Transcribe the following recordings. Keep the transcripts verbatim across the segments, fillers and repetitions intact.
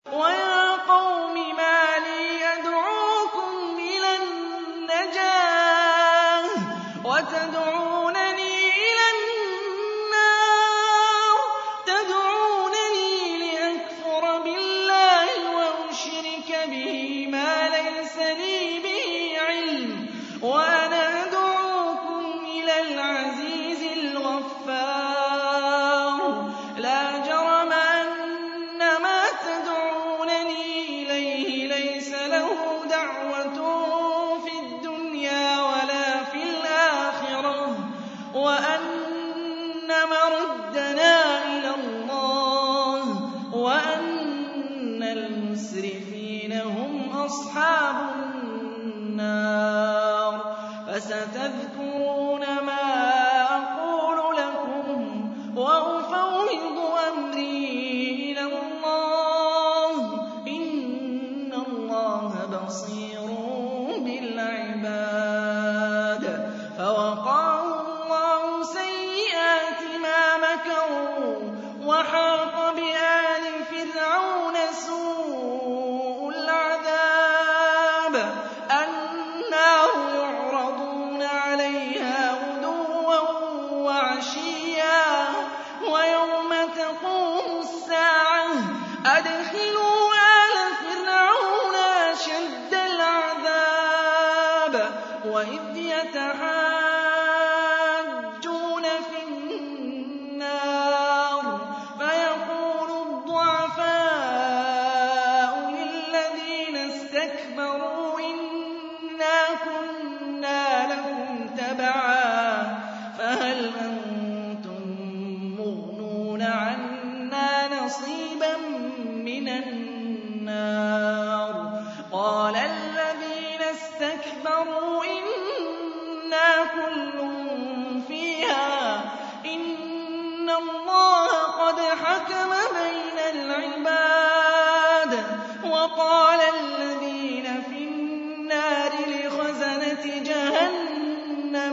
وَيَا قَوْمِ مَا لِي أَدْعُوكُمْ إِلَى النَّجَاةِ وَتَدْعُونَنِي إِلَى النَّارِ تَدْعُونَنِي لِأَكْفُرَ بِاللَّهِ وَأُشْرِكَ بِهِ مَا لَيْسَ لِي بِهِ عِلْمٌ وَأَنَا أَدْعُوكُمْ إِلَى الْعَزِيزِ الْغَفَّارِ لَا جَرَمَ أَنَّ مَا تَدْعُونَنِي إِلَيْهِ لَيْسَ لَهُ دَعْوَةٌ فِي الدُّنْيَا وَلَا فِي الْآخِرَةِ وَأَنَّ مَرَدَّنَا إِلَى اللَّهِ وَأَنَّ الْمُسْرِفِينَ هُمْ أَصْحَابُ النَّارِ فَسَتَذْكُرُونَ مَا أَقُولُ لَكُمْ وَأُفَوِّضُ أَمْرِي إِلَى اللَّهِ ۚ إِنَّ اللَّهَ بَصِيرٌ بِالْعِبَادِ فَوَقَاهُ اللَّهُ سَيِّئَاتِ مَا مَكَرُوا وَحَاقَ بِآلِ فِرْعَوْنَ سُوءُ الْعَذَابِ النَّارُ يُعْرَضُونَ عَلَيْهَا غُدُوًّا وَعَشِيًّا وَيَوْمَ تَقُومُ السَّاعَةُ أَدْخِلُوا آلَ فِرْعَوْنَ أَشَدَّ الْعَذَابِ وَإِذْ يَتَحَاجُّونَ فِي النَّارِ فَيَقُولُ الضُّعَفَاءُ لِلَّذِينَ اسْتَكْبَرُوا إِنَّا كُنَّا لَكُمْ تَبَعًا فَهَلْ أَنتُم مُّغْنُونَ عَنَّا نَصِيبًا مِّنَ النَّارِ قَالَ الَّذِينَ اسْتَكْبَرُوا إِنَّا كُلٌّ فِيهَا إِنَّ اللَّهَ قَدْ حَكَمَ بَيْنَ الْعِبَادِ وَقَالَ الَّذِينَ فِي النَّارِ لِخَزَنَةِ جَهَنَّمَ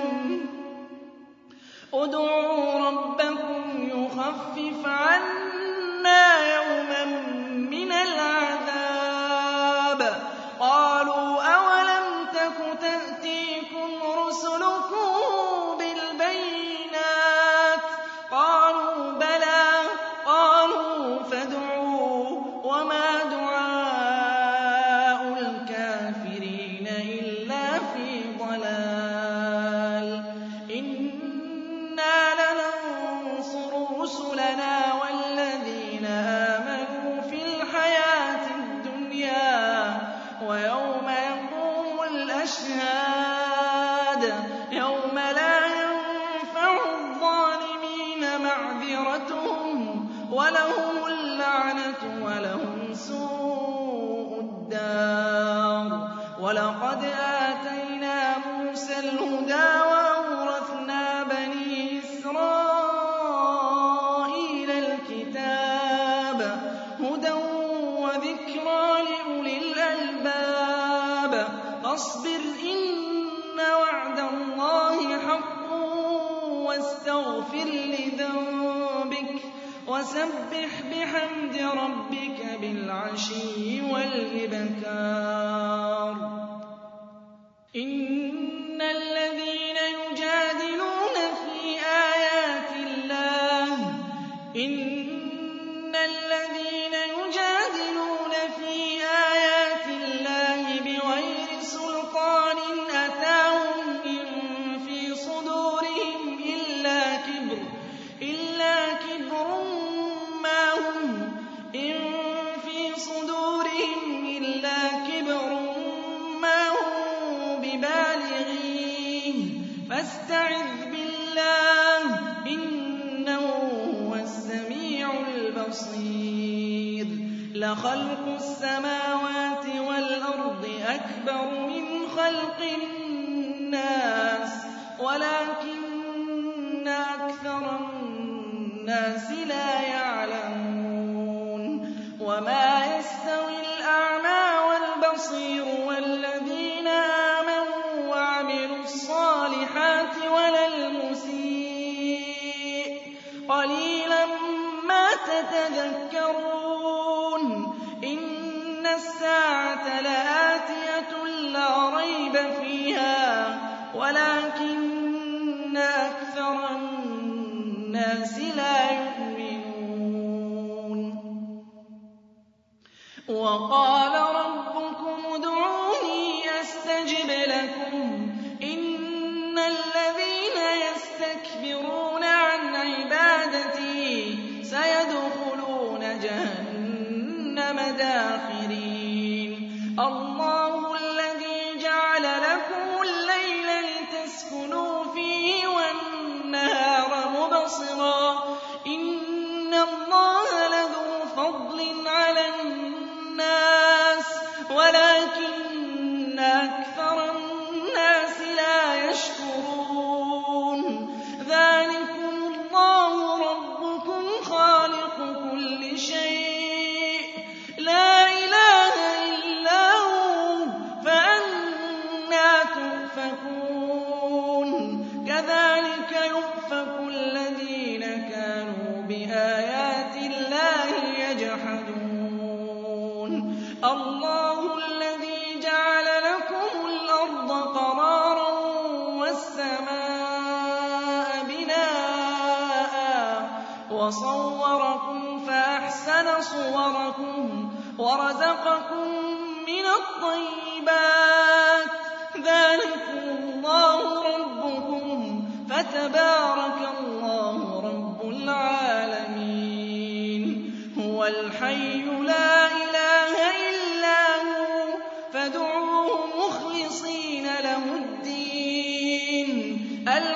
ادْعُوا رَبَّكُمْ يُخَفِّفْ عَنَّا يَوْمًا مِّنَ الْعَذَابِ قَالُوا أَوَلَمْ تَكُ تَأْتِيكُمْ رُسُلُكُم بِالْبَيِّنَاتِ قَالُوا بَلَىٰ قَالُوا فَادْعُوا وَمَا دُعَاءُ الْكَافِرِينَ إِلَّا فِي ضَلَالٍ إِنَّا لَنَنصُرُ رُسُلَنَا وَالَّذِينَ آمَنُوا فِي الْحَيَاةِ الدُّنْيَا وَيَوْمَ يَقُومُ الْأَشْهَادُ يَوْمَ لَا يَنفَعُ الظَّالِمِينَ مَعْذِرَتُهُمْ وَلَهُمُ اللَّعْنَةُ وَلَهُمْ سُوءُ الدَّارِ وَلَقَدْ آتَيْنَا مُوسَى الْهُدَىٰ وَأَوْرَثْنَا بَنِي إِسْرَائِيلَ الْكِتَابَ هُدًى وَذِكْرَىٰ لِأُولِي الْأَلْبَابِ فَاصْبِرْ إِنَّ وَعْدَ اللَّهِ حَقٌّ وَاسْتَغْفِرْ لِذَنبِكَ وَسَبِّحْ بِحَمْدِ رَبِّكَ بِالْعَشِيِّ وَالْإِبْكَارِ إِنَّ الَّذِينَ يُجَادِلُونَ فِي آيَاتِ اللَّهِ إِنَّ الَّذِينَ يُجَادِلُونَ فِي آيَاتِ اللَّهِ بِغَيْرِ سُلْطَانٍ أَتَاهُمْ إِن فِي صُدُورِهِمْ إِلَّا كِبْرٌ إِلَّا كِبْرٌ مَّا هُمْ إِن فِي صُدُورِهِمْ إِلَّا كِبْرٌ مَّا هُم بِبَالِغِيهِ فَاسْتَعِذْ بِاللَّهِ ۖ إِنَّهُ هُوَ السَّمِيعُ الْبَصِيرُ لَخَلْقُ السَّمَاوَاتِ وَالْأَرْضِ أَكْبَرُ مِنْ خَلْقِ النَّاسِ وَلَٰكِنَّ أَكْثَرَ النَّاسِ لَا يَعْلَمُونَ وَمَا يَسْتَوِي الْأَعْمَىٰ وَالْبَصِيرُ وَالَّذِينَ آمَنُوا وَعَمِلُوا الصَّالِحَاتِ وَلَا الْمُسِيءُ قَلِيلًا مَّا تَتَذَكَّرُونَ السَّاعَةَ لَآتِيَةٌ لَّا رَيْبَ فِيهَا وَلَٰكِنَّ أَكْثَرَ النَّاسِ لَا يُؤْمِنُونَ وَقَالَ رَبُّكُمُ ادْعُونِي أَسْتَجِبْ لَكُمْ إِنَّ الَّذِينَ يَسْتَكْبِرُونَ عَنْ عِبَادَتِي سَيَدْخُلُونَ جَهَنَّمَ دَاخِرِينَ اللَّهُ الَّذِي جَعَلَ لَكُمُ اللَّيْلَ لِتَسْكُنُوا فِيهِ وَالنَّهَارَ مُبْصِرًا إِنَّ اللَّهَ لَذُو فَضْلٍ عَلَى النَّاسِ وَلَٰكِنَّ أَكْثَرَ النَّاسِ لَا يَشْكُرُونَ ذَٰلِكُمُ اللَّهُ رَبُّكُمْ خَالِقُ كُلِّ شَيْءٍ لَّا إِلَٰهَ إِلَّا هُوَ فَأَنَّىٰ تُؤْفَكُونَ كَذَٰلِكَ يُؤْفَكُ الَّذِينَ كَانُوا بِآيَاتِ اللَّهِ يَجْحَدُونَ اللَّهُ الَّذِي جَعَلَ لَكُمُ الْأَرْضَ قَرَارًا وَالسَّمَاءَ بِنَاءً وَصَوَّرَكُمْ فَأَحْسَنَ صُوَرَكُمْ وَرَزَقَكُم مِّنَ الطَّيِّبَاتِ ذَٰلِكُمُ اللَّهُ رَبُّكُمْ فَتَبَارَكَ اللَّهُ رَبُّ الْعَالَمِينَ هُوَ الْحَيُّ لَا إِلَٰهَ إِلَّا هُوَ فَادْعُوهُ مُخْلِصِينَ لَهُ الدِّينَ